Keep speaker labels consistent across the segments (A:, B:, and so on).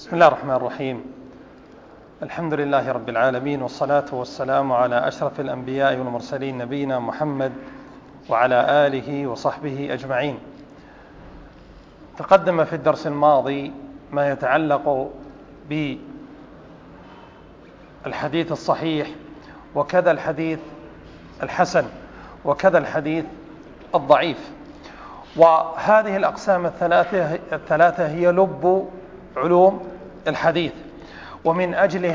A: بسم الله الرحمن الرحيم. الحمد لله رب العالمين، والصلاة والسلام على أشرف الأنبياء والمرسلين نبينا محمد وعلى آله وصحبه أجمعين. تقدم في الدرس الماضي ما يتعلق بالحديث الصحيح، وكذا الحديث الحسن، وكذا الحديث الضعيف. وهذه الأقسام الثلاثة هي لب علوم الحديث، ومن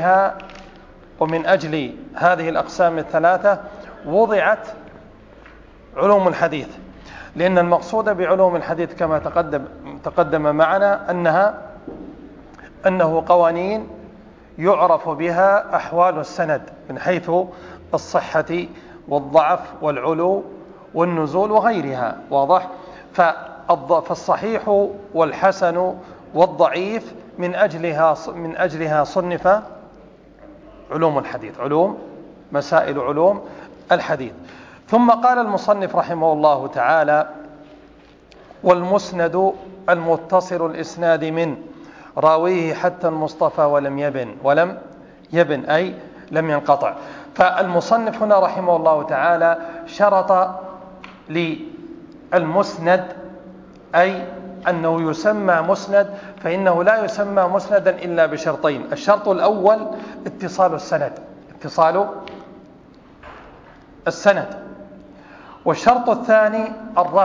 A: أجل هذه الأقسام الثلاثة وضعت علوم الحديث، لأن المقصود بعلوم الحديث كما تقدم معنا أنه قوانين يعرف بها أحوال السند من حيث الصحة والضعف والعلو والنزول وغيرها، واضح؟ فالصحيح والحسن والضعيف من أجلها صنف علوم الحديث، مسائل علوم الحديث. ثم قال المصنف رحمه الله تعالى: والمسند المتصل الإسناد من راويه حتى المصطفى ولم يبن أي لم ينقطع. فالمصنف هنا رحمه الله تعالى شرط للمسند أي أنه يسمى مسند، فإنه لا يسمى مسندا إلا بشرطين: الشرط الأول اتصال السند، والشرط الثاني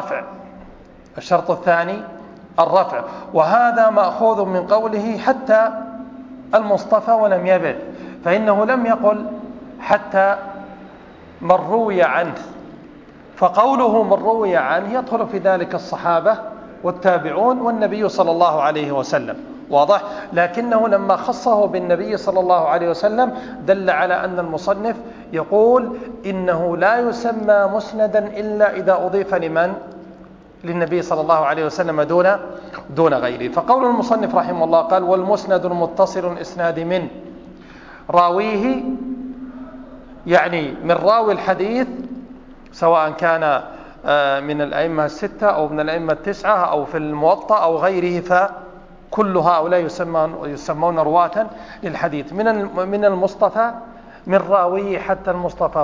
A: الرفع. وهذا مأخوذ من قوله حتى المصطفى ولم يبن، فإنه لم يقل حتى من روي عنه، فقوله من روي عنه يدخل في ذلك الصحابة والتابعون والنبي صلى الله عليه وسلم، واضح؟ لكنه لما خصه بالنبي صلى الله عليه وسلم دل على أن المصنف يقول إنه لا يسمى مسندا إلا إذا أضيف للنبي صلى الله عليه وسلم دون غيره. فقول المصنف رحمه الله قال: والمسند المتصل الإسناد من راويه، يعني من راوي الحديث، سواء كان من الأئمة الستة أو من الأئمة التسعة أو في الموطأ أو غيره، فكل هؤلاء يسمون رواة للحديث. من المصطفى من راويه حتى المصطفى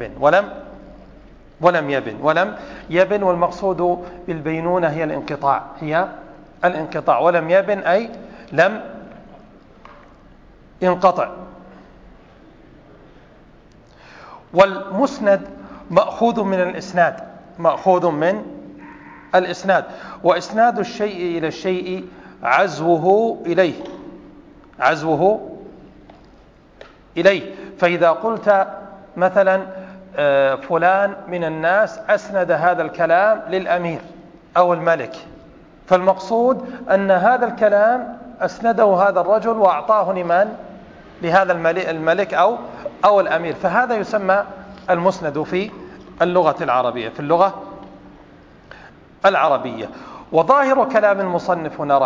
A: ولم يبن. والمقصود بالبينونة هي الانقطاع، ولم يبن أي لم ينقطع. والمسند مأخوذ من الإسناد، وإسناد الشيء إلى الشيء عزوه إليه. فإذا قلت مثلا فلان من الناس أسند هذا الكلام للأمير أو الملك، فالمقصود أن هذا الكلام أسنده هذا الرجل وأعطاه لهذا الملك أو الأمير، فهذا يسمى المسند في اللغة العربية. وظاهر كلام المصنف هنا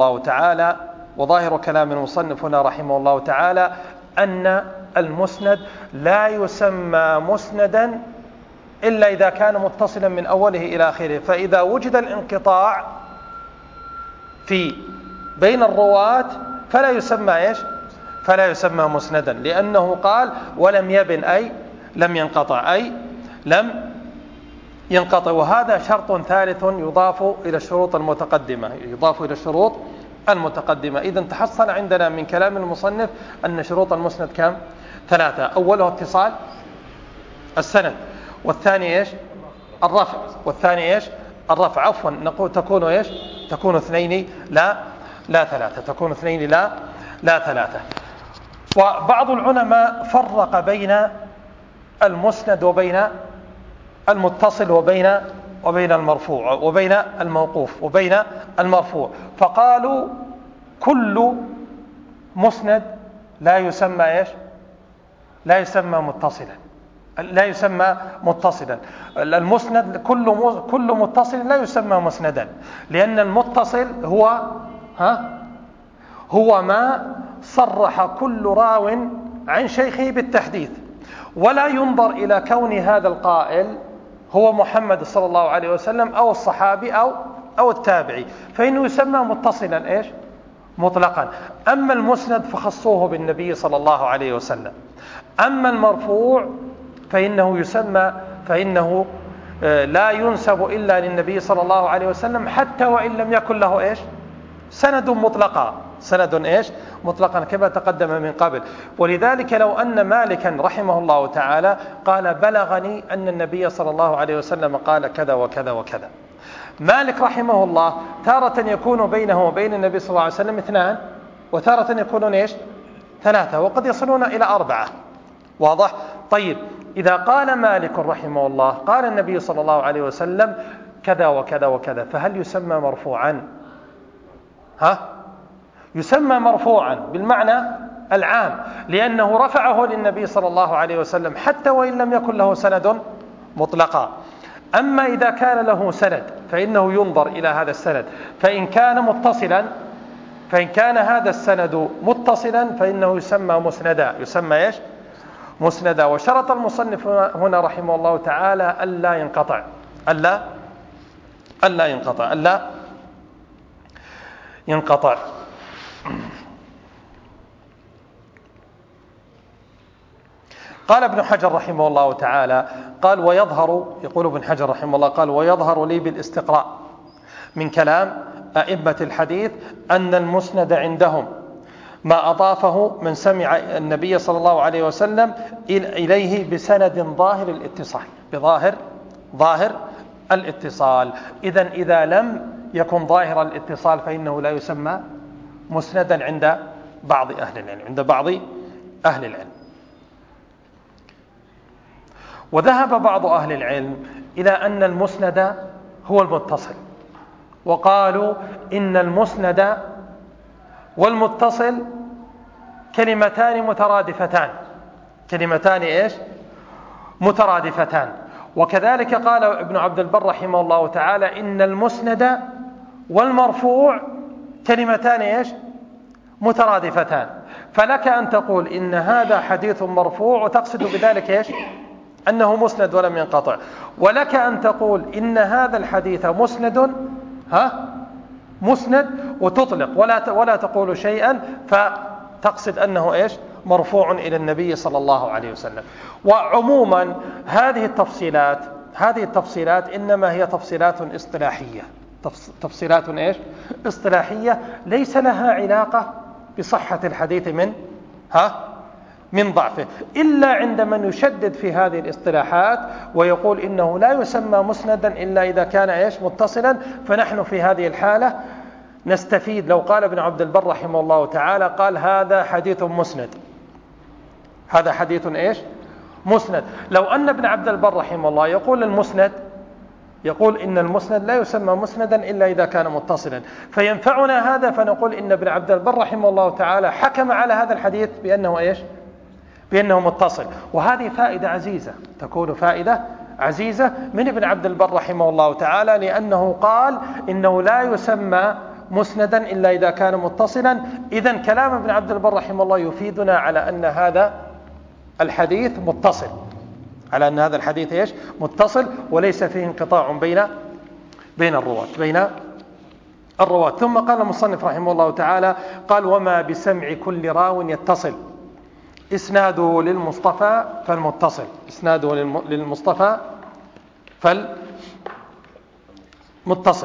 A: رحمه الله تعالى أن المسند لا يسمى مسندا إلا إذا كان متصلا من أوله إلى آخره. فإذا وجد الانقطاع بين الرواة فلا يسمى مسندا، لأنه قال ولم يبن أي لم ينقطع. وهذا شرط ثالث يضاف إلى الشروط المتقدمة. إذن تحصل عندنا من كلام المصنف أن شروط المسند كم؟ 3: أوله اتصال السند، والثاني الرفع، والثاني الرفع. عفوا، نقول تكون 2 لا 3. لا 3. وبعض العلماء فرق بين المسند وبين المتصل وبين المرفوع وبين الموقوف وبين المرفوع، فقالوا كل مسند لا يسمى متصلا. المسند كل متصل لا يسمى مسندا، لأن المتصل هو ما صرح كل راو عن شيخه بالتحديث، ولا ينظر إلى كون هذا القائل هو محمد صلى الله عليه وسلم أو الصحابي أو التابعي، فإنه يسمى متصلا مطلقا. أما المسند فخصوه بالنبي صلى الله عليه وسلم. أما المرفوع فإنه لا ينسب إلا للنبي صلى الله عليه وسلم، حتى وإن لم يكن له إيش؟ سند مطلقا. سند إيش؟ مطلقا، كما تقدم من قبل. ولذلك لو أن مالكا رحمه الله تعالى قال بلغني أن النبي صلى الله عليه وسلم قال كذا وكذا وكذا، مالك رحمه الله تارة يكون بينه وبين النبي صلى الله عليه وسلم 2، وتارة يكونون إيش؟ 3، وقد يصلون إلى 4. واضح؟ طيب، إذا قال مالك رحمه الله قال النبي صلى الله عليه وسلم كذا وكذا وكذا، فهل يسمى مرفوعا؟ يسمى مرفوعا بالمعنى العام، لأنه رفعه للنبي صلى الله عليه وسلم حتى وإن لم يكن له سند مطلقا. أما إذا كان له سند فإنه ينظر إلى هذا السند، فإن كان هذا السند متصلا فإنه يسمى مسندا. يسمى إيش؟ مسندا. وشرط المصنف هنا رحمه الله تعالى ألا ينقطع. قال ابن حجر رحمه الله تعالى يقول ابن حجر رحمه الله قال: ويظهر لي بالاستقراء من كلام أئمة الحديث أن المسند عندهم ما أضافه من سمع النبي صلى الله عليه وسلم إليه بسند ظاهر الاتصال. إذن إذا لم يكن ظاهر الاتصال فإنه لا يسمى مسندا عند بعض أهل العلم. وذهب بعض أهل العلم إلى أن المسند هو المتصل، وقالوا إن المسند والمتصل كلمتان مترادفتان. وكذلك قال ابن عبد البر رحمه الله تعالى إن المسند والمرفوع كلمتان مترادفتان. فلك أن تقول إن هذا حديث مرفوع وتقصد بذلك أنه مسند ولم ينقطع، ولك أن تقول إن هذا الحديث مسند وتطلق ولا تقول شيئا، فتقصد أنه مرفوع إلى النبي صلى الله عليه وسلم. وعموما هذه التفصيلات إنما هي تفصيلات اصطلاحية ليس لها علاقة بصحة الحديث من ضعفه، إلا عند من يشدد في هذه الاصطلاحات ويقول إنه لا يسمى مسندا إلا إذا كان متصلا. فنحن في هذه الحالة نستفيد لو قال ابن عبد البر رحمه الله تعالى قال هذا حديث مسند. لو أن ابن عبد البر رحمه الله يقول إن المسند لا يسمى مسندا إلا إذا كان متصلا، فينفعنا هذا، فنقول إن ابن عبد البر رحمه الله تعالى حكم على هذا الحديث بأنه متصل. وهذه فائدة عزيزة، تكون فائدة عزيزة من ابن عبد البر رحمه الله تعالى، لأنه قال إنه لا يسمى مسندا إلا إذا كان متصلا. إذن كلام ابن عبد البر رحمه الله يفيدنا على أن هذا الحديث متصل، وليس فيه انقطاع بين الرواة. ثم قال المصنف رحمه الله تعالى قال: وما بسمع كل راو يتصل إسناده للمصطفى فالمتصل.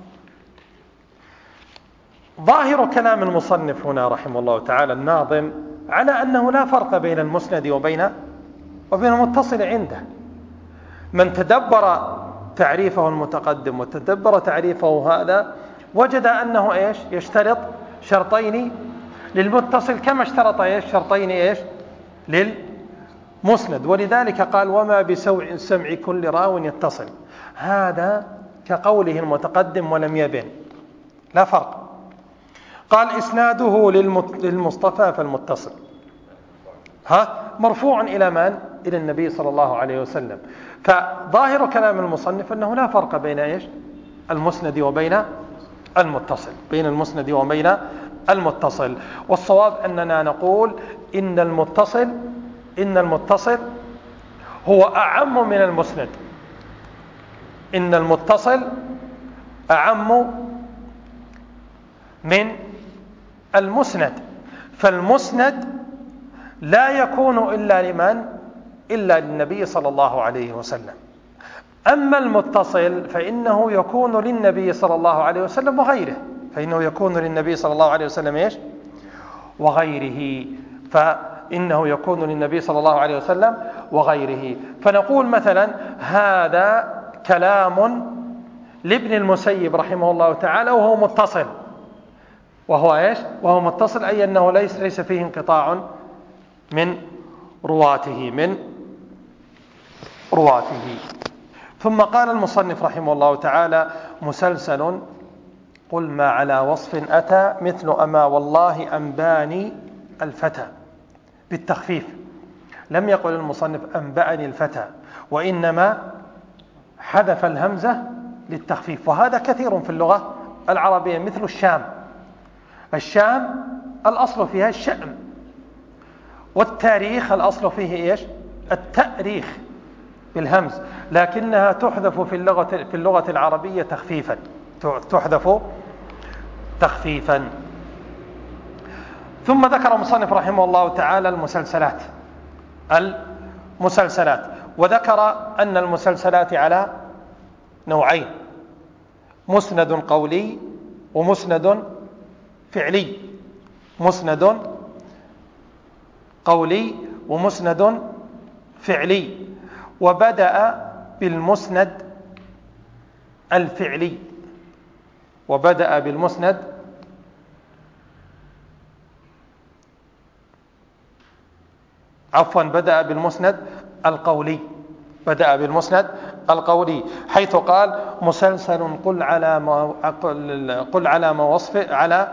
A: ظاهر كلام المصنف هنا رحمه الله تعالى الناظم على أنه لا فرق بين المسند وبين المتصل عنده. من تدبر تعريفه المتقدم وتدبر تعريفه هذا وجد أنه يشترط شرطين للمتصل كما اشترط شرطين للمسند. ولذلك قال: وما بسمع كل راو يتصل. هذا كقوله المتقدم ولم يبن، لا فرق. قال: إسناده للمصطفى فالمتصل مرفوع إلى من؟ إلى النبي صلى الله عليه وسلم. فظاهر كلام المصنف أنه لا فرق بين المسند وبين المتصل. والصواب أننا نقول إن المتصل هو أعم من المسند. إن المتصل أعم من المسند، فالمسند لا يكون إلا لمن؟ إلا للنبي صلى الله عليه وسلم. أما المتصل فإنه يكون للنبي صلى الله عليه وسلم وغيره، فإنه يكون للنبي صلى الله عليه وسلم إيش؟ وغيره، فإنه يكون للنبي صلى الله عليه وسلم وغيره. فنقول مثلا هذا كلام لابن المسيب رحمه الله تعالى وهو متصل، وهو إيش؟ وهو متصل، أي أنه ليس فيه انقطاع من رواته ثم قال المصنف رحمه الله تعالى: مسلسل قل ما على وصف أتى مثل أما والله أنباني الفتى، بالتخفيف، لم يقل المصنف أنبأني الفتى، وإنما حذف الهمزة للتخفيف، وهذا كثير في اللغة العربية، مثل الشام الأصل فيها الشأم، والتاريخ الأصل فيه إيش؟ التأريخ بالهمز، لكنها تحذف في اللغة العربية تخفيفا، تحذف تخفيفا. ثم ذكر المصنف رحمه الله تعالى المسلسلات، وذكر أن المسلسلات على نوعين: مسند قولي ومسند فعلي. مسند قولي ومسند فعلي، وبدأ بالمسند الفعلي، وبدأ بالمسند بدأ بالمسند القولي، بدأ بالمسند القولي، حيث قال: مسلسل قل على ما وصف على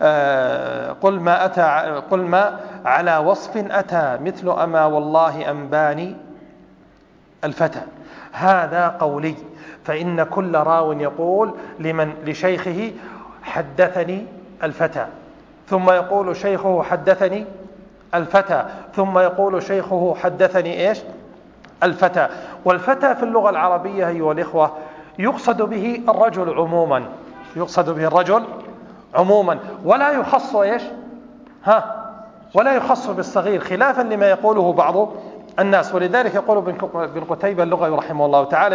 A: قل ما على وصف أتى مثل أما والله أنباني الفتى. هذا قولي، فإن كل راو يقول لشيخه حدثني الفتى، ثم يقول شيخه حدثني الفتى، ثم يقول شيخه حدثني إيش؟ الفتى. والفتى في اللغة العربية أيها الإخوة يقصد به الرجل عموما، يقصد به الرجل عموما، ولا يخص إيش؟ ولا يخص بالصغير، خلافا لما يقوله بعض الناس. ولذلك يقول ابن قتيبة اللغوي رحمه الله تعالى،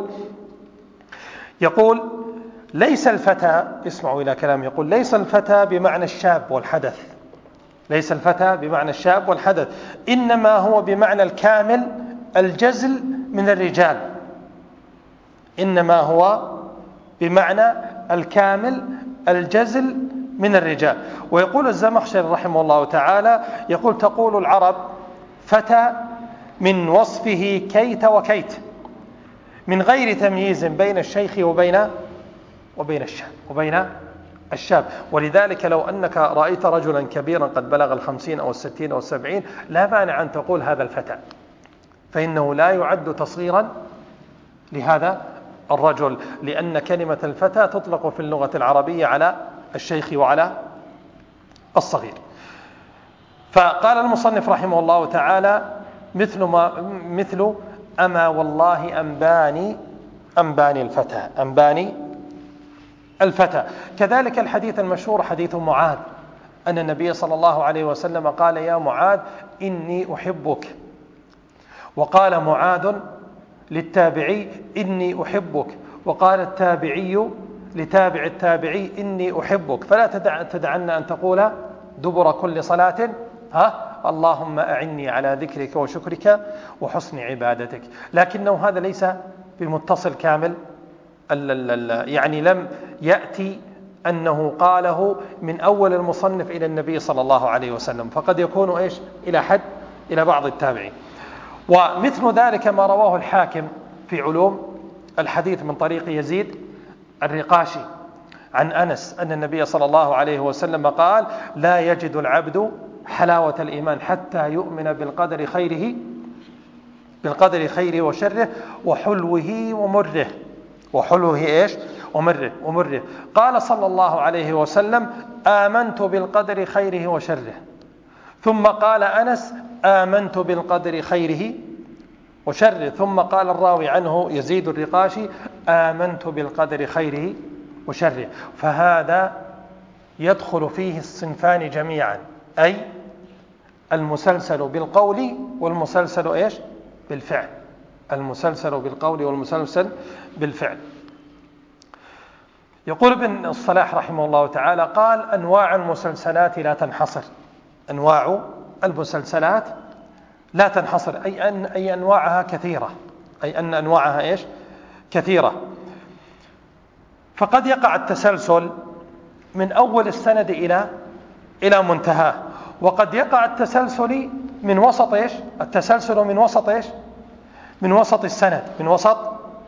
A: يقول ليس الفتى، اسمعوا إلى كلام، يقول: ليس الفتى بمعنى الشاب والحدث، ليس الفتى بمعنى الشاب والحدث، إنما هو بمعنى الكامل الجزل من الرجال، إنما هو بمعنى الكامل الجزل من الرجال. ويقول الزمخشري رحمه الله تعالى، يقول: تقول العرب فتى من وصفه كيت وكيت، من غير تمييز بين الشيخ وبين الشاب. ولذلك لو أنك رأيت رجلا كبيرا قد بلغ 50 أو 60 أو 70 لا مانع أن تقول هذا الفتى، فإنه لا يعد تصغيرا لهذا الرجل، لأن كلمة الفتى تطلق في اللغة العربية على الشيخ وعلى الصغير. فقال المصنف رحمه الله تعالى: مثل أما والله أنباني الفتى. كذلك الحديث المشهور حديث معاذ، أن النبي صلى الله عليه وسلم قال: يا معاذ إني أحبك، وقال معاذ للتابعي: إني أحبك، وقال التابعي لتابع التابعي: إني أحبك، فلا تدعن أن تقول دبر كل صلاة اللهم أعني على ذكرك وشكرك وحسن عبادتك. لكنه هذا ليس بمتصل كامل، يعني لم يأتي أنه قاله من أول المصنف إلى النبي صلى الله عليه وسلم، فقد يكون إيش؟ إلى بعض التابعين. ومثل ذلك ما رواه الحاكم في علوم الحديث من طريق يزيد الرقاشي عن أنس أن النبي صلى الله عليه وسلم قال: لا يجد العبد حلاوة الإيمان حتى يؤمن بالقدر خيره وشره وحلوه ومره. وحلوه إيش؟ ومره. قال صلى الله عليه وسلم: آمنت بالقدر خيره وشره. ثم قال أنس: آمنت بالقدر خيره وشره. ثم قال الراوي عنه يزيد الرقاشي: آمنت بالقدر خيره وشره. فهذا يدخل فيه الصنفان جميعا، أي المسلسل بالقول والمسلسل إيش؟ بالفعل. المسلسل بالقول والمسلسل بالفعل. يقول ابن الصلاح رحمه الله تعالى قال: أنواع المسلسلات لا تنحصر. أنواع المسلسلات لا تنحصر، أي أنواعها كثيرة، أي أن أنواعها إيش؟ كثيرة. فقد يقع التسلسل من أول السند إلى منتهاه، وقد يقع التسلسل من وسط إيش؟ التسلسل من وسط إيش؟ من وسط السند، من وسط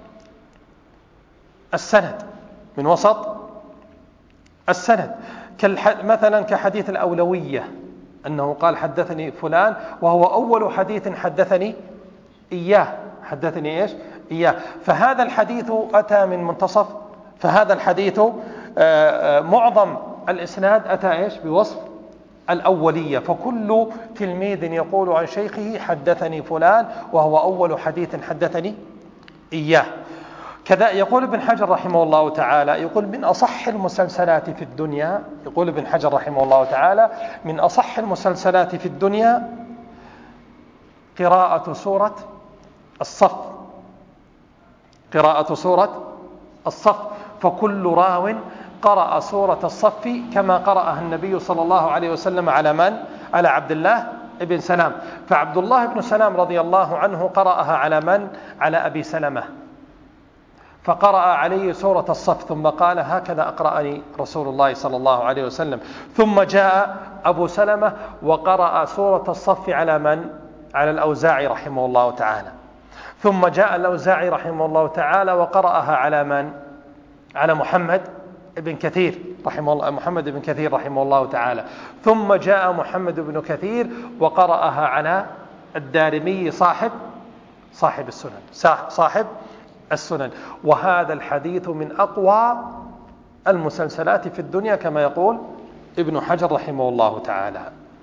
A: السند، من وسط السند. مثلا كحديث الأولوية، أنه قال: حدثني فلان، وهو أول حديث حدثني إياه، حدثني إيش؟ إياه. فهذا الحديث أتى من منتصف، فهذا الحديث معظم الإسناد أتى إيش؟ بوصف الأولية. فكل تلميذ يقول عن شيخه: حدثني فلان، وهو أول حديث حدثني إياه. كذا يقول ابن حجر رحمه الله تعالى، يقول: من أصح المسلسلات في الدنيا، يقول ابن حجر رحمه الله تعالى: من أصح المسلسلات في الدنيا قراءة سورة الصف، قراءة سورة الصف. فكل راو قرأ سورة الصف كما قرأها النبي صلى الله عليه وسلم على من؟ على عبد الله بن سلام. فعبد الله بن سلام رضي الله عنه قرأها على من؟ على أبي سلمة، فقرأ عليه سورة الصف، ثم قال: هكذا أقرأني رسول الله صلى الله عليه وسلم. ثم جاء أبو سلمة وقرأ سورة الصف على من؟ على الأوزاعي رحمه الله تعالى. ثم جاء الأوزاعي رحمه الله تعالى وقرأها على من؟ على محمد بن كثير رحمه الله، محمد بن كثير رحمه الله تعالى. ثم جاء محمد بن كثير وقرأها على الدارمي صاحب السنن، صاحب السنن. وهذا الحديث من أقوى المسلسلات في الدنيا كما يقول ابن حجر رحمه الله تعالى.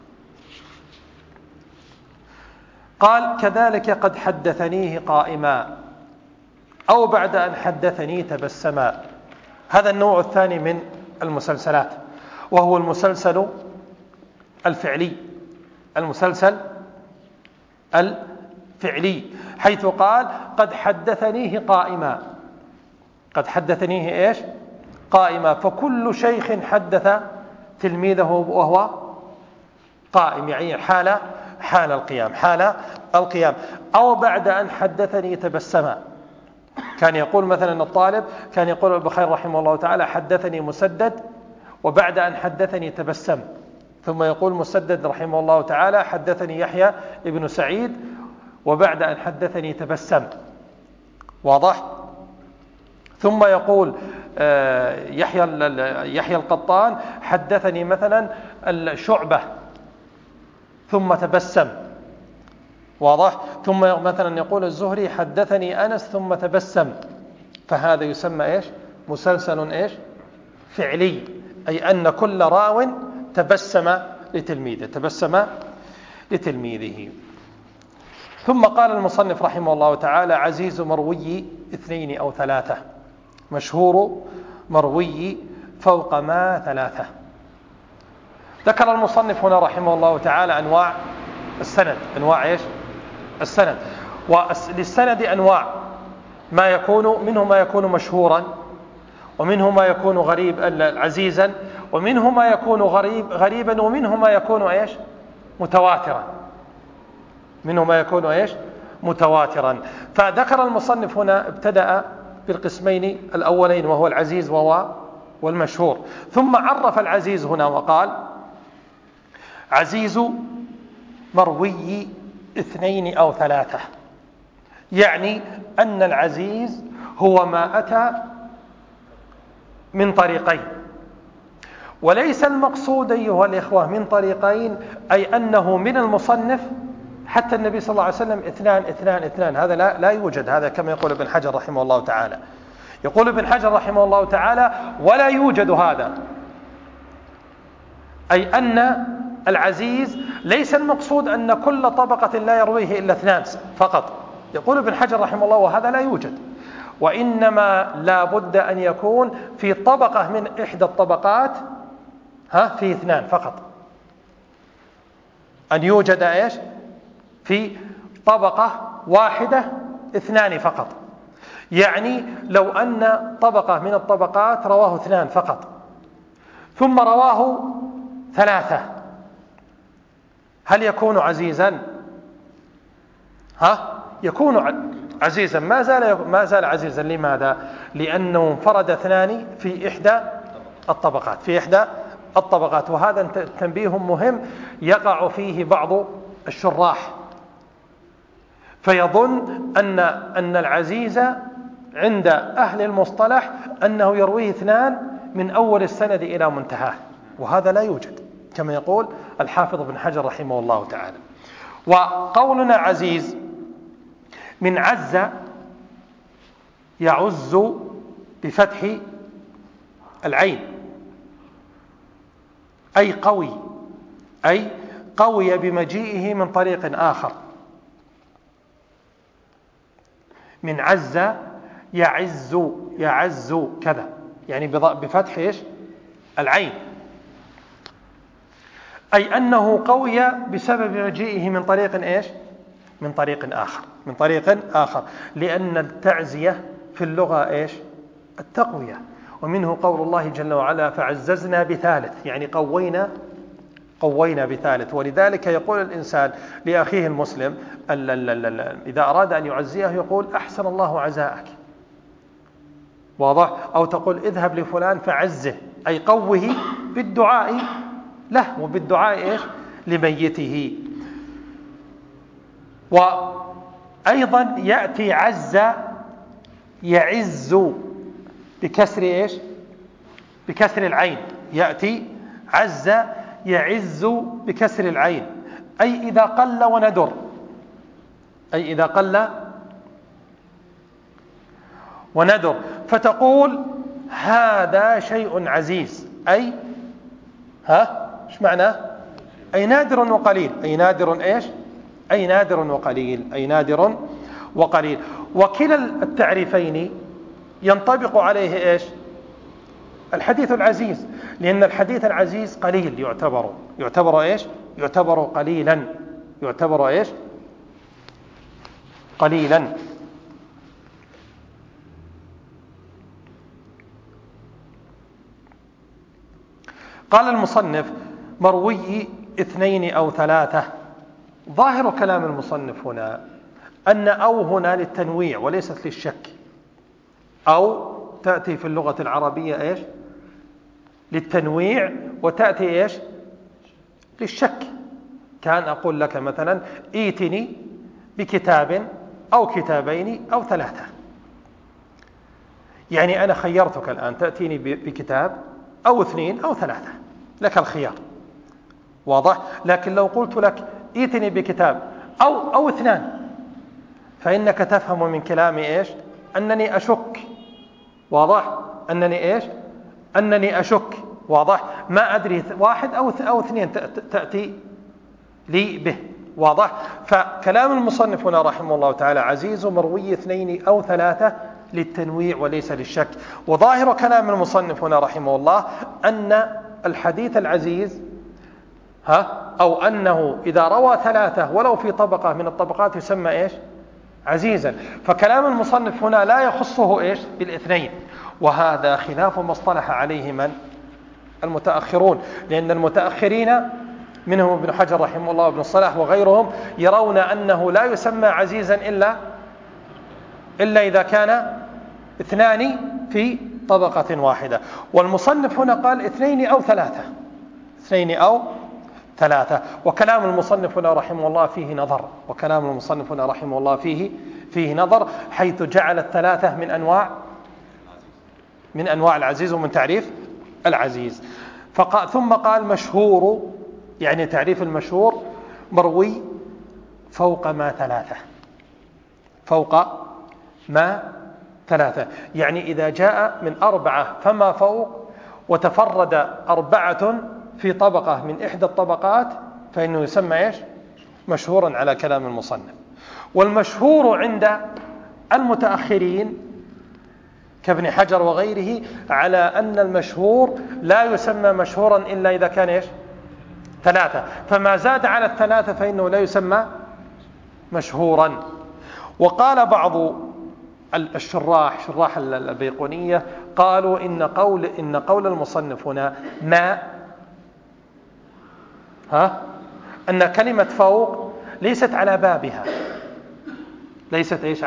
A: قال: كذلك قد حدثنيه قائما أو بعد أن حدثني تبسما. هذا النوع الثاني من المسلسلات، وهو المسلسل الفعلي. المسلسل الفعلي، حيث قال: قد حدثنيه قائما. قد حدثنيه إيش؟ قائما. فكل شيخ حدث تلميذه وهو قائم، يعني حال القيام. أو بعد أن حدثني تبسما. كان يقول مثلا الطالب، كان يقول البخاري رحمه الله تعالى: حدثني مسدد، وبعد أن حدثني تبسم. ثم يقول مسدد رحمه الله تعالى: حدثني يحيى ابن سعيد، وبعد أن حدثني تبسم. واضح؟ ثم يقول يحيى القطان: حدثني مثلا الشعبة، ثم تبسم. واضح؟ ثم مثلا يقول الزهري: حدثني أنس، ثم تبسم. فهذا يسمى إيش؟ مسلسل إيش؟ فعلي، أي أن كل راو تبسم لتلميذه. ثم قال المصنف رحمه الله تعالى: عزيز مروي 2 أو 3، مشهور مروي فوق ما 3. ذكر المصنف هنا رحمه الله تعالى أنواع السند. أنواع إيش؟ السند. وللسند أنواع، منه ما يكون مشهورا، ومنه ما يكون عزيزا، ومنه ما يكون غريبا، ومنه ما يكون إيش؟ متواترا. منه ما يكون إيش؟ متواترا. فذكر المصنف هنا، ابتدأ بالقسمين الأولين، وهو العزيز والمشهور. ثم عرف العزيز هنا وقال: عزيز مروي 2 أو 3، يعني أن العزيز هو ما أتى من طريقين. وليس المقصود أيها الإخوة من طريقين أي أنه من المصنف حتى النبي صلى الله عليه وسلم 2. هذا لا يوجد. هذا كما يقول ابن حجر رحمه الله تعالى. يقول ابن حجر رحمه الله تعالى: ولا يوجد هذا، أي أن العزيز ليس المقصود أن كل طبقة لا يرويه إلا 2 فقط. يقول ابن حجر رحمه الله: وهذا لا يوجد، وإنما لا بد أن يكون في طبقة من إحدى الطبقات في 2 فقط، أن يوجد إيش في طبقة واحدة 2 فقط. يعني لو أن طبقة من الطبقات رواه 2 فقط ثم رواه 3، هل يكون عزيزا؟ يكون عزيزا، ما زال عزيزا. لماذا؟ لأنه انفرد 2 في إحدى الطبقات. وهذا تنبيه مهم يقع فيه بعض الشراح، فيظن أن العزيز عند أهل المصطلح أنه يرويه 2 من أول السند إلى منتهاه، وهذا لا يوجد كما يقول الحافظ ابن حجر رحمه الله تعالى. وقولنا عزيز من عز يعز بفتح العين، أي قوي بمجيئه من طريق آخر. من عز يعز كذا، يعني بفتح العين، أي أنه قوي بسبب مجيئه من طريق آخر. لأن التعزية في اللغة التقوية، ومنه قول الله جل وعلا فعززنا بثالث، يعني قوينا بثالث. ولذلك يقول الإنسان لأخيه المسلم إذا أراد أن يعزيه يقول أحسن الله عزاءك، واضح؟ أو تقول اذهب لفلان فعزه، أي قوه بالدعاء له وبالدعاء لميته. وأيضا يأتي عز يعز بكسر العين، يأتي عز يعز بكسر العين، أي إذا قل وندر، فتقول هذا شيء عزيز، أي إيش معناه؟ أي نادر وقليل، أي نادر وقليل. وكلا التعريفين ينطبق عليه الحديث العزيز، لأن الحديث العزيز قليل، يعتبر قليلا. قال المصنف مروي 2 أو 3. ظاهر كلام المصنف هنا أن أو هنا للتنويع وليست للشك، أو تأتي في اللغة العربية للتنويع وتأتي للشك. كان أقول لك مثلا ائتني بكتاب أو كتابين أو 3، يعني أنا خيرتك الآن تأتيني بكتاب أو 2 أو 3، لك الخيار، واضح؟ لكن لو قلت لك ائتني بكتاب أو 2، فإنك تفهم من كلامي أنني أشك، واضح؟ أنني أشك، واضح؟ ما أدري 1 أو 2 تأتي لي به، واضح؟ فكلام المصنف هنا رحمه الله تعالى عزيز مروي 2 أو 3 للتنويع وليس للشك. وظاهر كلام المصنف هنا رحمه الله أن الحديث العزيز أو أنه إذا روى 3 ولو في طبقة من الطبقات يسمى عزيزا. فكلام المصنف هنا لا يخصه بالاثنين، وهذا خلاف ما اصطلح عليه من المتأخرون، لأن المتأخرين منهم ابن حجر رحمه الله وابن الصلاح وغيرهم يرون أنه لا يسمى عزيزا إلا إذا كان 2 في طبقة واحدة. والمصنف هنا قال 2 أو 3. وكلام المصنف هنا رحمه الله فيه نظر، حيث جعل 3 من أنواع العزيز ومن تعريف العزيز. ثم قال مشهور، يعني تعريف المشهور مروي فوق ما 3، يعني إذا جاء من 4 فما فوق وتفرد 4 في طبقة من إحدى الطبقات فإنه يسمى مشهورا على كلام المصنف. والمشهور عند المتأخرين كابن حجر وغيره على أن المشهور لا يسمى مشهورا إلا إذا كان إيش؟ 3. فما زاد على 3 فإنه لا يسمى مشهورا. وقال بعض شراح البيقونية قالوا إن قول المصنف هنا ما أن كلمة فوق ليست على بابها، ليست إيش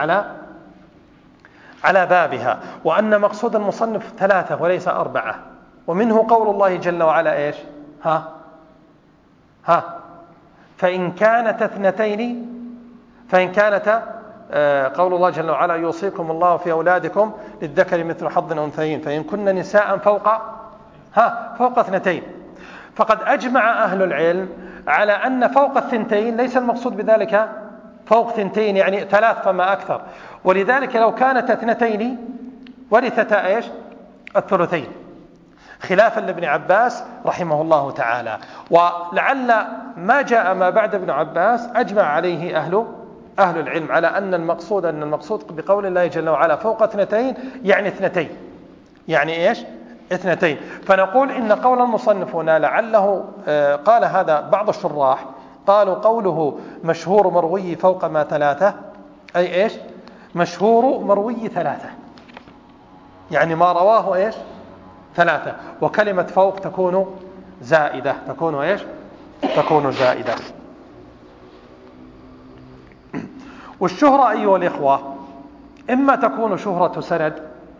A: على بابها، وأن مقصود المصنف 3 وليس 4. ومنه قول الله جل وعلا إيش؟ فإن كانت 2 قول الله جل وعلا يوصيكم الله في أولادكم للذكر مثل حظ الأنثيين فإن كن نساء فوق 2. فقد أجمع أهل العلم على أن فوق 2 ليس المقصود بذلك فوق 2 يعني 3 فما أكثر، ولذلك لو كانت 2 ورثتا إيش؟ الثلثين، خلافا لابن عباس رحمه الله تعالى. ولعل ما جاء ما بعد ابن عباس أجمع عليه أهل العلم على أن المقصود بقول الله جل وعلا فوق 2 يعني 2، يعني إيش؟ 2. فنقول إن قول المصنف هنا لعله قال هذا بعض الشراح قالوا قوله مشهور مروي فوق ما 3 أي إيش؟ مشهور مروي 3 يعني ما رواه إيش؟ 3. وكلمة فوق تكون زائدة، تكون إيش؟ تكون زائدة. والشهرة أيها الإخوة إما تكون شهرة سند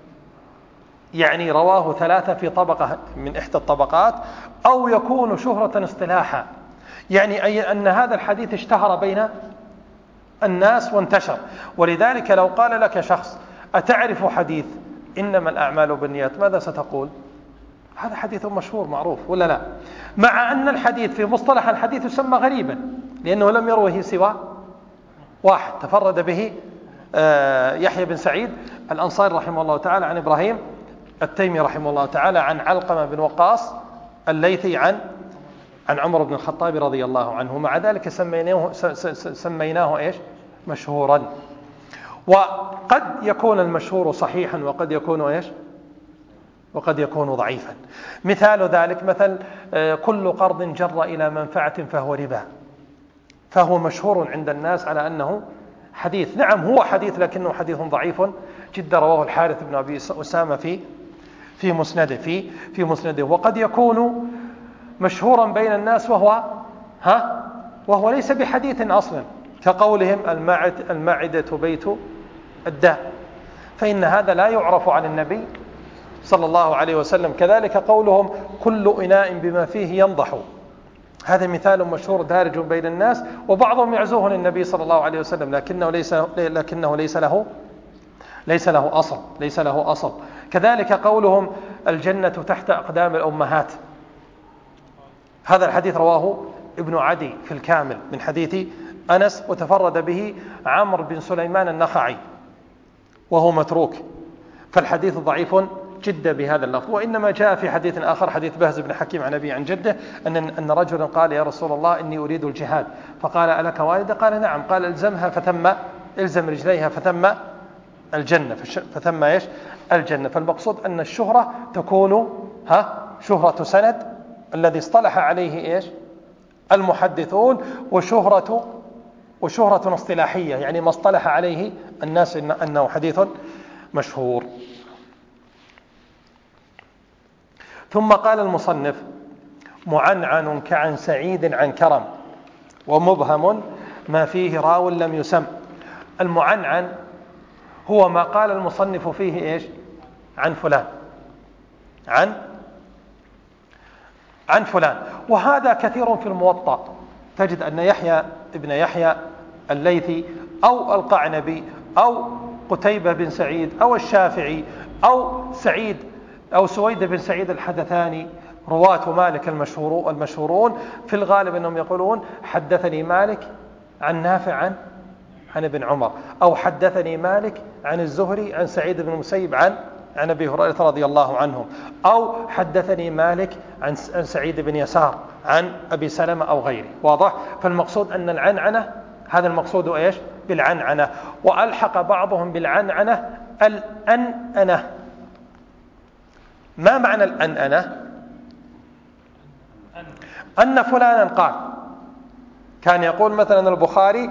A: يعني رواه 3 في طبقة من إحدى الطبقات، أو يكون شهرة اصطلاحا يعني أي أن هذا الحديث اشتهر بين الناس وانتشر. ولذلك لو قال لك شخص أتعرف حديث إنما الأعمال بالنيات ماذا ستقول؟ هذا حديث مشهور معروف ولا لا؟ مع أن الحديث في مصطلح الحديث يسمى غريبا لأنه لم يروه سوى واحد تفرد به يحيى بن سعيد الأنصاري رحمه الله تعالى عن إبراهيم التيمي رحمه الله تعالى عن علقمة بن وقاص الليثي عن عمر بن الخطاب رضي الله عنه. مع ذلك سميناه إيش؟ مشهورا. وقد يكون المشهور صحيحا وقد يكون إيش؟ وقد يكون ضعيفا. مثال ذلك مثل كل قرض جر إلى منفعة فهو ربا، فهو مشهور عند الناس على أنه حديث، نعم هو حديث لكنه حديث ضعيف جدا، رواه الحارث بن أبي أسامة في مسنده. وقد يكون مشهورا بين الناس وهو ليس بحديث أصلا، كقولهم المعدة بيت الداء، فإن هذا لا يعرف عن النبي صلى الله عليه وسلم. كذلك قولهم كل إناء بما فيه ينضح، هذا مثال مشهور دارج بين الناس، وبعضهم يعزوه للنبي صلى الله عليه وسلم لكنه ليس له أصل. كذلك قولهم الجنة تحت أقدام الأمهات، هذا الحديث رواه ابن عدي في الكامل من حديث أنس، وتفرد به عمرو بن سليمان النخعي وهو متروك، فالحديث ضعيف جدا بهذا اللفظ. وإنما جاء في حديث آخر حديث بهز بن حكيم عن أبي عن جده أن رجلا قال يا رسول الله إني أريد الجهاد، فقال ألك والدة؟ قال نعم. قال الزمها الزم رجليها فثم إيش؟ الجنة. فالمقصود أن الشهرة تكون شهرة سند الذي اصطلح عليه إيش؟ المحدثون، وشهرة اصطلاحية يعني ما اصطلح عليه الناس أنه حديث مشهور. ثم قال المصنف معنعن كعن سعيد عن كرم، ومبهم ما فيه راو لم يسم. المعنعن هو ما قال المصنف فيه إيش؟ عن فلان، عن فلان. وهذا كثير في الموطأ، تجد أن يحيى ابن يحيى الليثي أو القعنبي أو قتيبة بن سعيد أو الشافعي أو سويد بن سعيد الحدثاني رواة مالك المشهورون في الغالب أنهم يقولون حدثني مالك عن نافع عن ابن عمر، أو حدثني مالك عن الزهري عن سعيد بن المسيب عن أبي هريرة رضي الله عنهم، أو حدثني مالك عن سعيد بن يسار عن أبي سلمة أو غيره. واضح؟ فالمقصود أن العنعنة، هذا المقصود إيش؟ بالعنعنة. وألحق بعضهم بالعنعنة الأنأنة، ما معنى الأنأنة؟ أن فلانا قال، كان يقول مثلا البخاري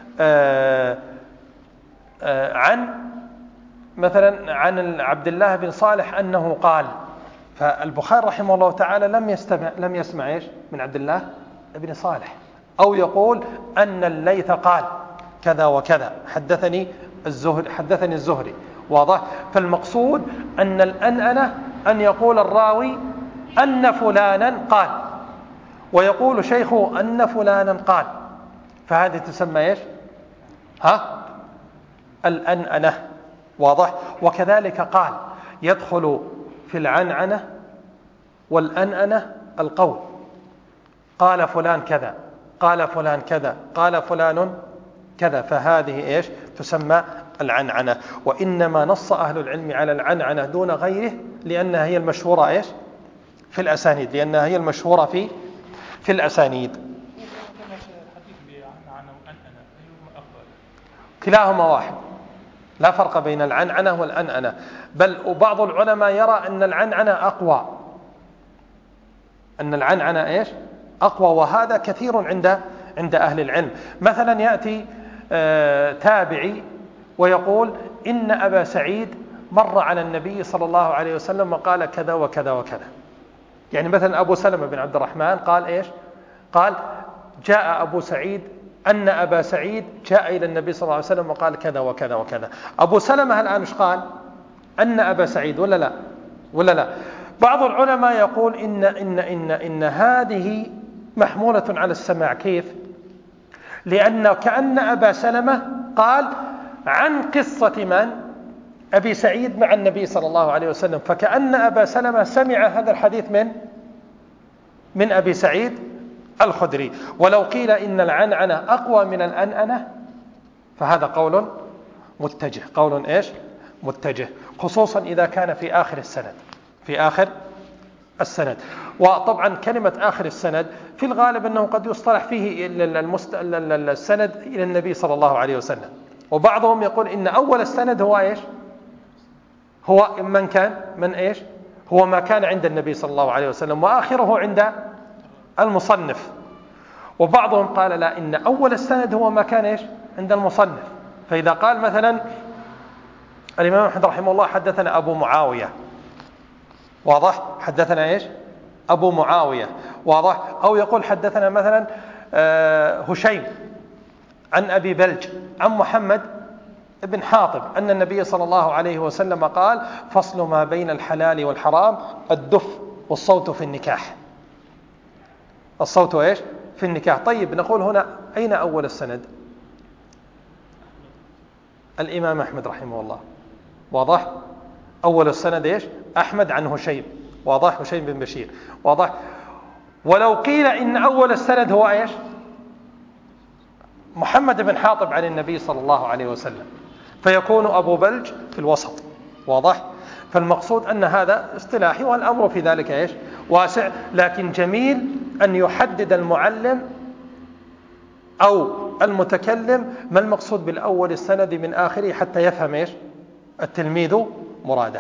A: عن عبد الله بن صالح أنه قال، فالبخاري رحمه الله تعالى لم يسمع إيش من عبد الله بن صالح. أو يقول أن الليث قال كذا وكذا، حدثني الزهري. واضح؟ فالمقصود أن الأنأنة أن يقول الراوي أن فلانا قال، ويقول شيخه أن فلانا قال، فهذه تسمى إيش؟ الأنأنة. واضح؟ وكذلك قال يدخل في العنعنة والأنأنة القول، قال فلان كذا، قال فلان كذا، قال فلان كذا، فهذه إيش؟ تسمى العنعنة. وإنما نص أهل العلم على العنعنة دون غيره لأنها هي المشهورة إيش؟ في الأسانيد، لأنها هي المشهورة في الأسانيد. كلاهما واحد، لا فرق بين العنعنة والأنأنة، بل بعض العلماء يرى أن العنعنة أقوى، أن العنعنة إيش؟ أقوى، وهذا كثير عند أهل العلم. مثلا يأتي تابعي ويقول إن أبا سعيد مر على النبي صلى الله عليه وسلم وقال كذا وكذا وكذا. يعني مثلا أبو سلمة بن عبد الرحمن قال إيش؟ قال جاء أبو سعيد أن أبا سعيد جاء إلى النبي صلى الله عليه وسلم وقال كذا وكذا وكذا. أبو سلمة الآن إيش قال؟ أن أبا سعيد ولا لا؟ بعض العلماء يقول إن هذه محمولة على السماع. كيف؟ لأن كأن أبا سلمة قال عن قصة من؟ أبي سعيد مع النبي صلى الله عليه وسلم، فكأن أبا سلمة سمع هذا الحديث من أبي سعيد الخدري. ولو قيل إن العنعنة أقوى من الأنأنة فهذا قول متجه. قول إيش؟ متجه، خصوصا إذا كان في آخر السند. وطبعا كلمة آخر السند في الغالب أنه قد يصطلح فيه السند إلى النبي صلى الله عليه وسلم، وبعضهم يقول إن أول السند هو إيش؟ هو إيش؟ هو ما كان عند النبي صلى الله عليه وسلم، وآخره عند المصنف. وبعضهم قال لا، إن أول السند هو ما كان إيش؟ عند المصنف. فإذا قال مثلا الإمام أحمد رحمه الله حدثنا أبو معاوية، واضح؟ حدثنا إيش؟ أبو معاوية، واضح؟ أو يقول حدثنا مثلا هشيم عن أبي بلج عن محمد بن حاطب أن النبي صلى الله عليه وسلم قال فصل ما بين الحلال والحرام الدف والصوت في النكاح. الصوت إيش؟ في النكاح. طيب نقول هنا أين أول السند؟ الإمام أحمد رحمه الله، واضح؟ أول السند إيش؟ أحمد عن هشيم، واضح؟ هشيم بن بشير، واضح؟ ولو قيل إن أول السند هو إيش؟ محمد بن حاطب عن النبي صلى الله عليه وسلم، فيكون أبو بلج في الوسط، واضح؟ فالمقصود أن هذا اصطلاحي، والأمر في ذلك إيش؟ واسع. لكن جميل أن يحدد المعلم أو المتكلم ما المقصود بالأول السند من آخره حتى يفهم إيش؟ التلميذ مراده.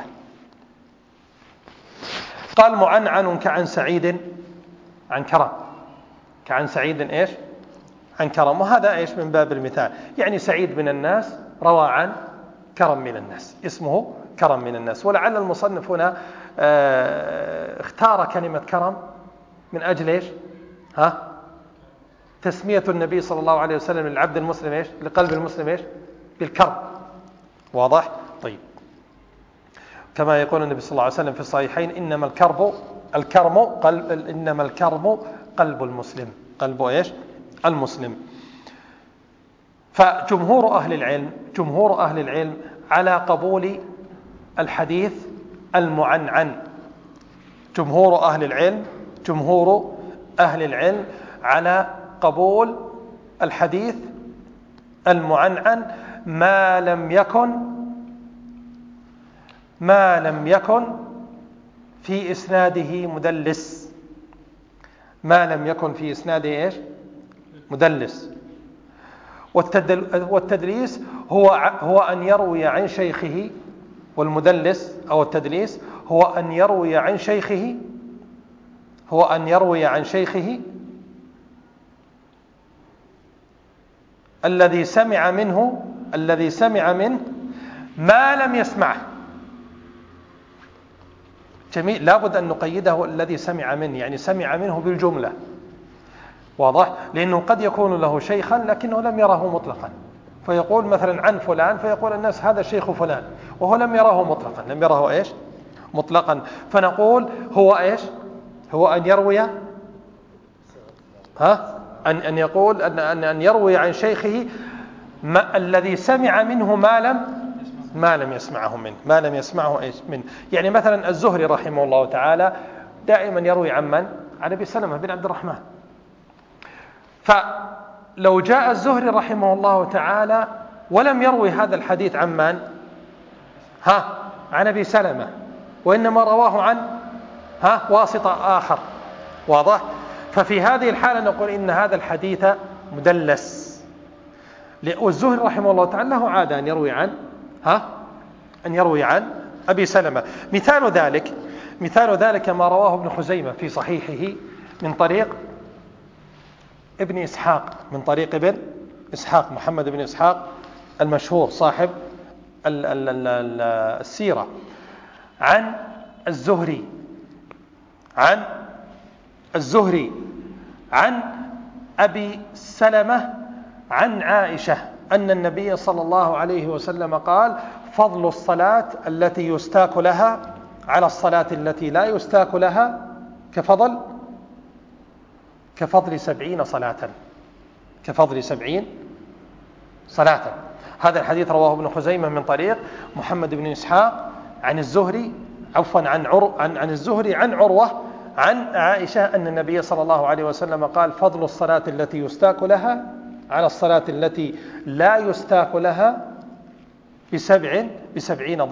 A: قال معنعن كعن سعيد عن كرم، كعن سعيد إيش؟ عن كرم. وهذا إيش؟ من باب المثال، يعني سعيد من الناس روى عن كرم من الناس، اسمه كرم من الناس. ولعل المصنف هنا اختار كلمة كرم من أجل إيش؟ تسمية النبي صلى الله عليه وسلم للعبد المسلم إيش؟ لقلب المسلم إيش؟ بالكرم، واضح؟ طيب، كما يقول النبي صلى الله عليه وسلم في الصحيحين إنما الكرم قلب المسلم، قلب إيش؟ المسلم. فجمهور أهل العلم على قبول الحديث المعنعن. جمهور أهل العلم على قبول الحديث المعنعن ما لم يكن في إسناده مدلس. ما لم يكن في إسناده إيش؟ مدلس. والتدليس هو أن يروي عن شيخه، والمدلس أو التدليس هو أن يروي عن شيخه الذي سمع منه ما لم يسمعه. جميل، لابد أن نقيده الذي سمع منه، يعني سمع منه بالجملة، واضح؟ لأنه قد يكون له شيخا لكنه لم يره مطلقا، فيقول مثلا عن فلان، فيقول الناس هذا شيخ فلان، وهو لم يره مطلقا، لم يره مطلقا. فنقول هو هو أن يروي أن يقول أن يروي عن شيخه الذي سمع منه ما لم يسمعه منه. يعني مثلا الزهري رحمه الله تعالى دائما يروي عن من؟ عن أبي سلمة بن عبد الرحمن. فلو جاء الزهري رحمه الله تعالى ولم يروي هذا الحديث عن من؟ عن أبي سلمة، وإنما رواه عن واسطة آخر، واضح؟ ففي هذه الحالة نقول إن هذا الحديث مدلس. والزهري رحمه الله تعالى له عادة أن يروي عن أبي سلمة. مثال ذلك ما رواه ابن خزيمة في صحيحه من طريق ابن إسحاق محمد بن إسحاق المشهور صاحب السيرة، عن الزهري عن أبي سلمة عن عائشة أن النبي صلى الله عليه وسلم قال: فضل الصلاة التي يستاك لها على الصلاة التي لا يستاك لها كفضل 70 صلاة. هذا الحديث رواه ابن خزيمة من طريق محمد بن إسحاق عن الزهري عن الزهري عن عروة عن عائشة أن النبي صلى الله عليه وسلم قال: فضل الصلاة التي يستاك لها على الصلاة التي لا يستاك لها ب70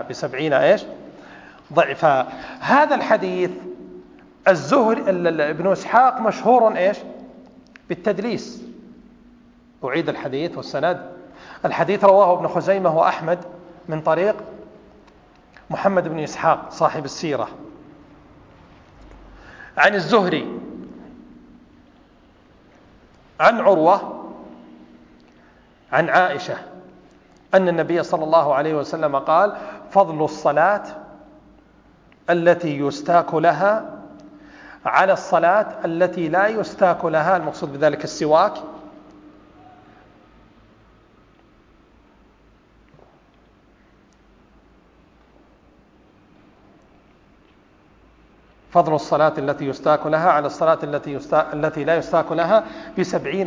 A: ضعفا. هذا الحديث الزهري ابن إسحاق مشهور بالتدليس. أعيد الحديث والسند. الحديث رواه ابن خزيمة وأحمد من طريق محمد بن إسحاق صاحب السيرة عن الزهري عن عروة عن عائشة أن النبي صلى الله عليه وسلم قال: فضل الصلاة التي يستاك لها على الصلاة التي لا يستاك لها، المقصود بذلك السواك، فضل الصلاة التي يستاك لها على الصلاة التي لا يستاك لها ب70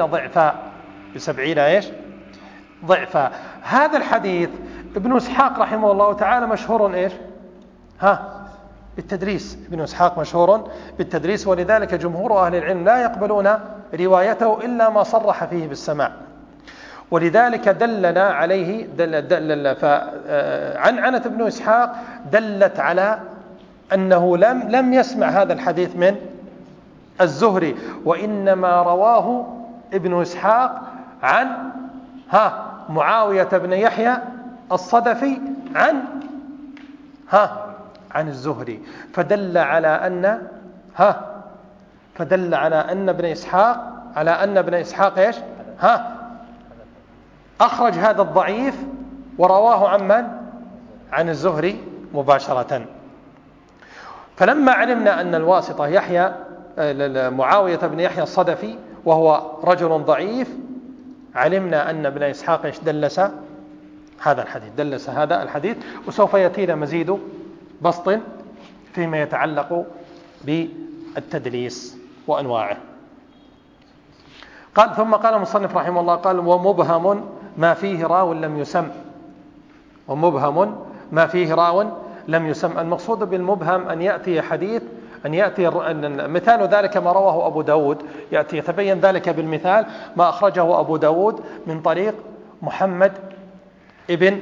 A: ضعفا. هذا الحديث ابن إسحاق رحمه الله تعالى مشهور بالتدريس. ابن إسحاق مشهور بالتدريس، ولذلك جمهور أهل العلم لا يقبلون روايته إلا ما صرح فيه بالسماع. ولذلك دلنا عليه فعنعنة ابن إسحاق دلت على أنه لم يسمع هذا الحديث من الزهري، وإنما رواه ابن إسحاق عن معاوية بن يحيى الصدفي عن الزهري، فدل على أن ابن إسحاق أخرج هذا الضعيف ورواه عن الزهري مباشرة. فلما علمنا أن الواسطة معاوية بن يحيى الصدفي وهو رجل ضعيف، علمنا أن ابن إسحاق دلس هذا الحديث، وسوف يأتينا مزيد بسط فيما يتعلق بالتدليس وأنواعه. ثم قال المصنف رحمه الله قال: ومبهم ما فيه راو لم يسم. المقصود بالمبهم أن يأتي مثال ذلك ما رواه أبو داود، يتبين ذلك بالمثال ما أخرجه أبو داود من طريق محمد ابن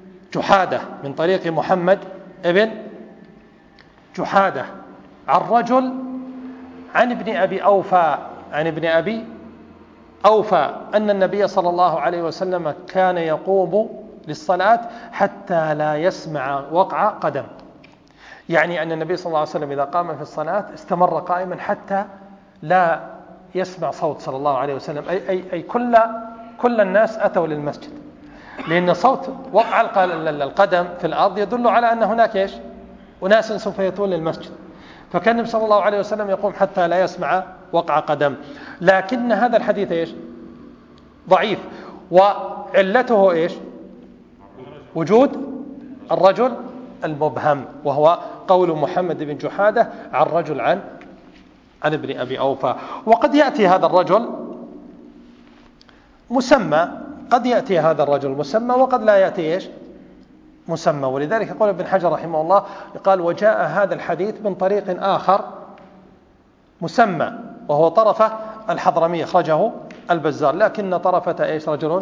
A: جحادة عن رجل عن ابن أبي أوفى أن النبي صلى الله عليه وسلم كان يقوم للصلاة حتى لا يسمع وقع قدم. يعني أن النبي صلى الله عليه وسلم إذا قام في الصلاة استمر قائما حتى لا يسمع صوت صلى الله عليه وسلم، أي كل الناس أتوا للمسجد، لأن صوت وقع القدم في الأرض يدل على أن هناك أناس سوف يأتون للمسجد، فكان النبي صلى الله عليه وسلم يقوم حتى لا يسمع وقع قدم. لكن هذا الحديث ضعيف، وعلته وجود الرجل المبهم، وهو قول محمد بن جحادة عن رجل عن ابن أبي أوفى. وقد يأتي هذا الرجل مسمى، قد يأتي هذا الرجل مسمى وقد لا يأتي مسمى. ولذلك يقول ابن حجر رحمه الله قال وجاء هذا الحديث من طريق آخر مسمى، وهو طرفة الحضرمي أخرجه البزار، لكن طرفة رجل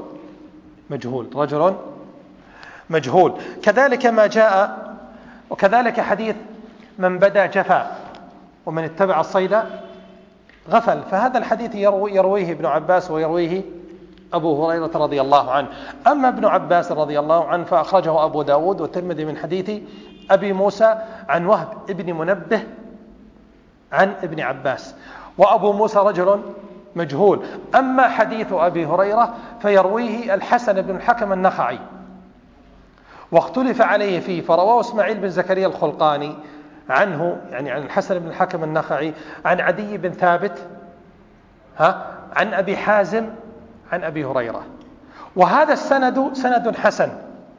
A: مجهول. كذلك ما جاء، وكذلك حديث من بدا جفا ومن اتبع الصيد غفل، فهذا الحديث يرويه ابن عباس ويرويه أبو هريرة رضي الله عنه. أما ابن عباس رضي الله عنه فأخرجه أبو داود والترمذي من حديث أبي موسى عن وهب ابن منبه عن ابن عباس، وأبو موسى رجل مجهول. أما حديث أبي هريرة فيرويه الحسن بن الحكم النخعي، واختلف عليه فيه، فرواه إسماعيل بن زكريا الخلقاني عنه، يعني عن الحسن بن الحكم النخعي عن عدي بن ثابت عن أبي حازم عن أبي هريرة. وهذا السند سند حسن،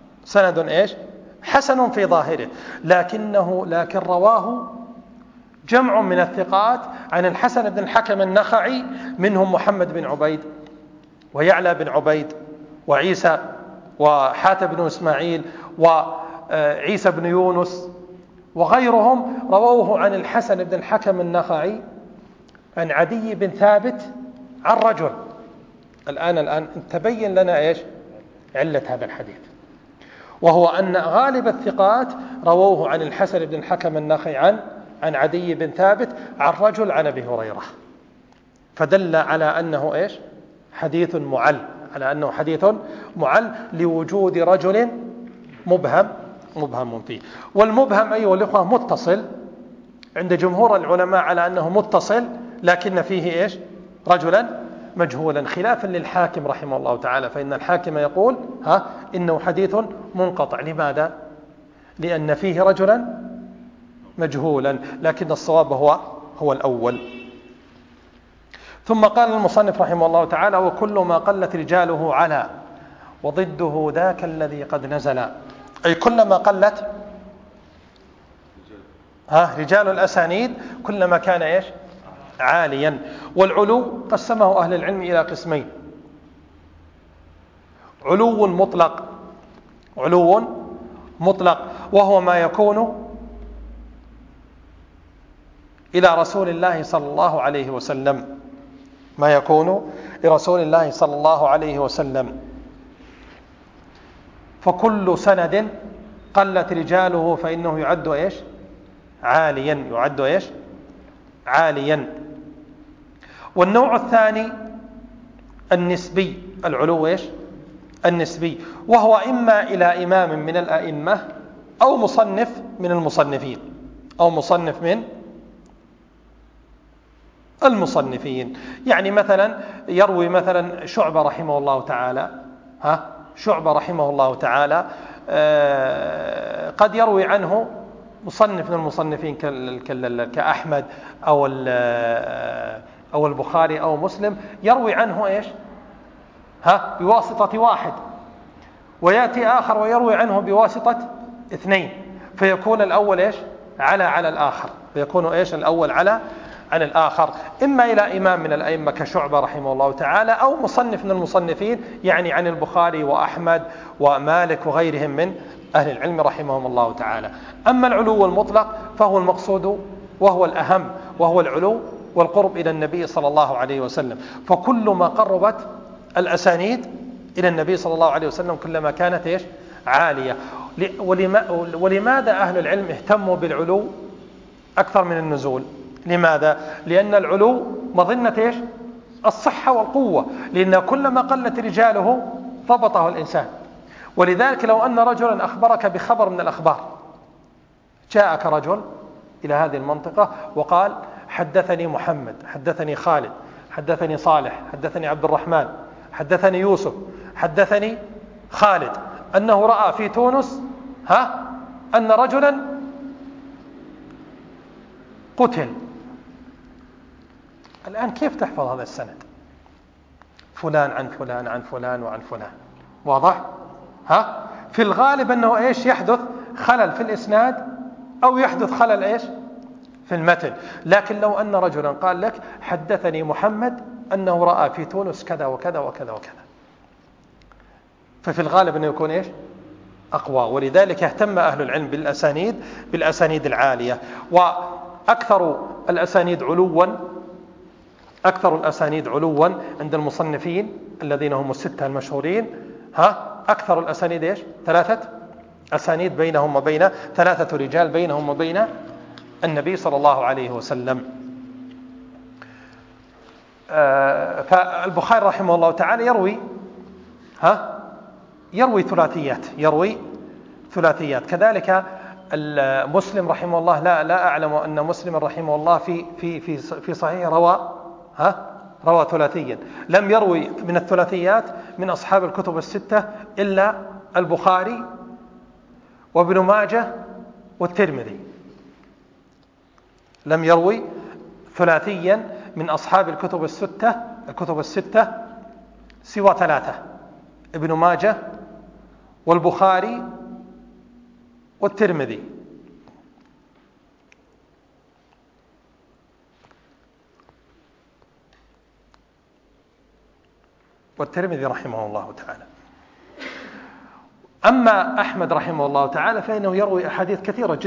A: حسن في ظاهره، لكن رواه جمع من الثقات عن الحسن بن الحكم النخعي، منهم محمد بن عبيد ويعلى بن عبيد وعيسى وحاتم بن إسماعيل وعيسى بن يونس وغيرهم، رووه عن الحسن بن الحكم النخعي عن عدي بن ثابت عن رجل. الآن تبين لنا علة هذا الحديث، وهو أن غالب الثقات رووه عن الحسن بن الحكم النخعي عن عدي بن ثابت عن رجل عن أبي هريرة، فدل على أنه حديث معل، لوجود رجل مبهم فيه. والمبهم أيها الأخوة متصل عند جمهور العلماء على أنه متصل، لكن فيه رجلا مجهولا، خلافا للحاكم رحمه الله تعالى، فإن الحاكم يقول إنه حديث منقطع. لماذا؟ لأن فيه رجلا مجهولا، لكن الصواب هو الأول. ثم قال المصنف رحمه الله تعالى وكل ما قلت رجاله على وضده ذاك الذي قد نزل، أي كلما قلت رجال الأسانيد كلما كان عاليا. والعلو قسمه أهل العلم إلى قسمين: علو مطلق وهو ما يكون إلى رسول الله صلى الله عليه وسلم، فكل سند قلت رجاله فإنه يعد عاليا. والنوع الثاني النسبي، العلو النسبي، وهو إما إلى إمام من الأئمة أو مصنف من المصنفين. يعني مثلا يروي مثلا شعبة رحمه الله تعالى قد يروي عنه مصنف من المصنفين كأحمد أو البخاري أو مسلم، يروي عنه بواسطة واحد، ويأتي آخر ويروي عنه بواسطة اثنين، فيكون الأول على الآخر، الأول على الآخر، إما إلى إمام من الأئمة كشعبة رحمه الله تعالى، أو مصنف من المصنفين، يعني عن البخاري وأحمد ومالك وغيرهم من أهل العلم رحمهم الله تعالى. أما العلو المطلق فهو المقصود وهو الأهم، وهو العلو والقرب إلى النبي صلى الله عليه وسلم. فكل ما قربت الأسانيد إلى النبي صلى الله عليه وسلم كلما كانت عالية. ولماذا أهل العلم اهتموا بالعلو أكثر من النزول؟ لماذا؟ لأن العلو مظنة الصحة والقوة، لأن كلما قلت رجاله ضبطه الإنسان. ولذلك لو أن رجلا أخبرك بخبر من الأخبار جاءك رجل إلى هذه المنطقة وقال حدثني محمد، حدثني خالد، حدثني صالح، حدثني عبد الرحمن، حدثني يوسف، حدثني خالد أنه رأى في تونس أن رجلا قتل. الآن كيف تحفظ هذا السند؟ فلان عن فلان عن فلان وعن فلان، واضح؟ في الغالب أنه إيش يحدث؟ خلل في الإسناد أو يحدث خلل إيش؟ في المتن. لكن لو أن رجلا قال لك حدثني محمد أنه رأى في تونس كذا وكذا وكذا وكذا، ففي الغالب أنه يكون إيش؟ أقوى. ولذلك اهتم أهل العلم بالأسانيد العالية. وأكثر الأسانيد علوا عند المصنفين الذين هم الستة المشهورين، أكثر الأسانيد إيش؟ 3 أسانيد بينهم وبين 3 رجال بينهم وبين النبي صلى الله عليه وسلم. فالبخاري رحمه الله تعالى يروي ثلاثيات. كذلك مسلم رحمه الله، لا أعلم أن مسلم رحمه الله في صحيح روى ثلاثيا. لم يروي من الثلاثيات من أصحاب الكتب الستة إلا البخاري وابن ماجه والترمذي. لم يروي ثلاثيا من أصحاب الكتب الستة سوى 3: ابن ماجه والبخاري والترمذي. رحمه الله تعالى. أما أحمد رحمه الله تعالى فإنه يروي أحاديث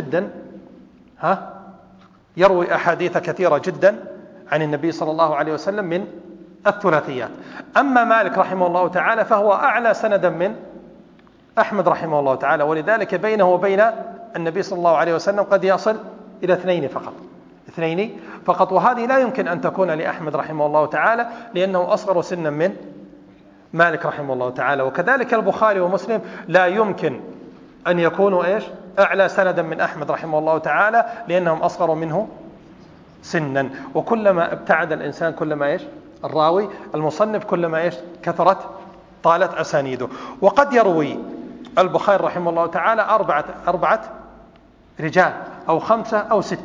A: كثيرة جدا عن النبي صلى الله عليه وسلم من الثلاثيات. أما مالك رحمه الله تعالى فهو أعلى سندا من أحمد رحمه الله تعالى، ولذلك بينه وبين النبي صلى الله عليه وسلم قد يصل إلى 2 فقط. وهذه لا يمكن أن تكون لأحمد رحمه الله تعالى لأنه أصغر سنا من مالك رحمه الله تعالى. وكذلك البخاري ومسلم لا يمكن أن يكونوا إيش؟ أعلى سندا من أحمد رحمه الله تعالى لأنهم أصغر منه سنا. وكلما ابتعد الإنسان كلما إيش؟ الراوي المصنف كلما إيش؟ طالت أسانيده. وقد يروي البخاري رحمه الله تعالى 4 رجال أو 5 أو 6،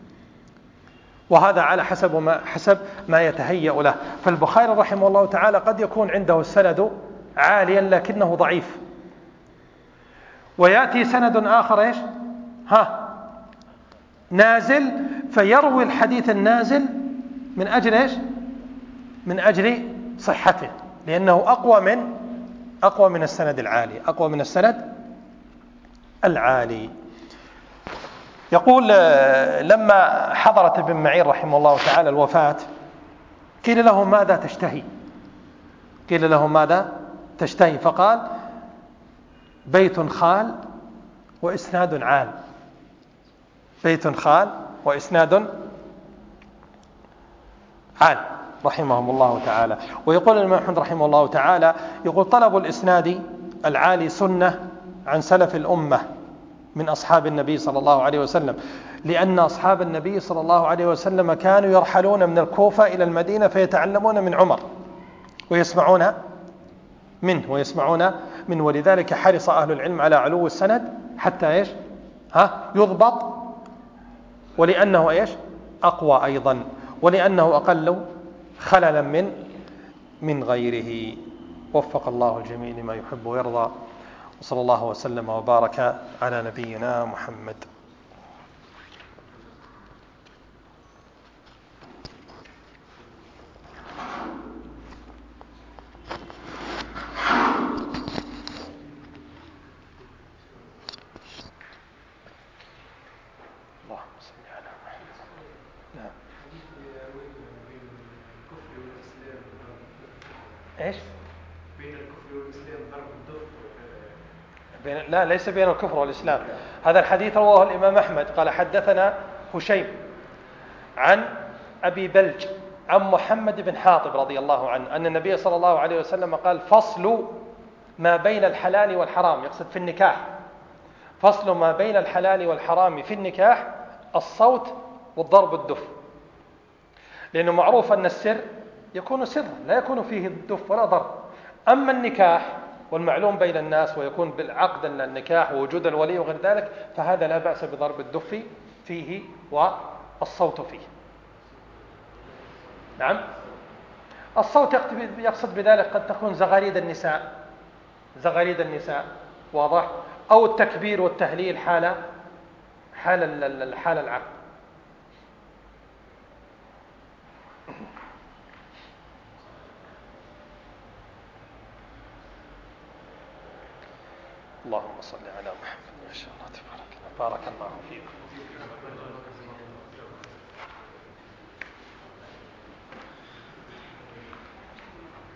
A: وهذا على حسب ما يتهيأ له. فالبخاري رحمه الله تعالى قد يكون عنده السند عاليا لكنه ضعيف، ويأتي سند آخر إيش؟ نازل، فيروي الحديث النازل من أجل إيش؟ من أجل صحته، لأنه أقوى من السند العالي. يقول لما حضرت ابن معين رحمه الله تعالى الوفاة قيل له ماذا تشتهي؟ فقال بيت خال وإسناد عال. رحمهم الله تعالى. ويقول الإمام أحمد رحمه الله تعالى يقول طلب الإسناد العالي سنة عن سلف الأمة من أصحاب النبي صلى الله عليه وسلم، لأن أصحاب النبي صلى الله عليه وسلم كانوا يرحلون من الكوفة إلى المدينة فيتعلمون من عمر ويسمعون منه، ولذلك حرص أهل العلم على علو السند حتى إيش؟ يضبط، ولأنه إيش؟ أقوى أيضا، ولأنه أقل خللا من غيره. وفق الله الجميع لما يحب ويرضى، وصلى الله وسلم وبارك على نبينا محمد. اللهم صل على محمد. نعم. ايش؟ بين الكفر والإسلام ضرب الدف. لا، ليس بين الكفر والإسلام. هذا الحديث رواه الإمام أحمد قال حدثنا هشيم عن أبي بلج عن محمد بن حاطب رضي الله عنه أن النبي صلى الله عليه وسلم قال فصل ما بين الحلال والحرام، يقصد في النكاح، فصل ما بين الحلال والحرام في النكاح الصوت والضرب الدف، لأنه معروف أن السر يكون سرا لا يكون فيه الدف ولا ضرب. أما النكاح والمعلوم بين الناس ويكون بالعقد النكاح ووجود الولي وغير ذلك، فهذا لا بأس بضرب الدف فيه والصوت فيه. نعم، الصوت يقصد بذلك قد تكون زغاريد النساء، واضح، أو التكبير والتهليل حال العقد. اللهم صل على محمد. ما شاء الله تبارك الله، بارك الله فيك.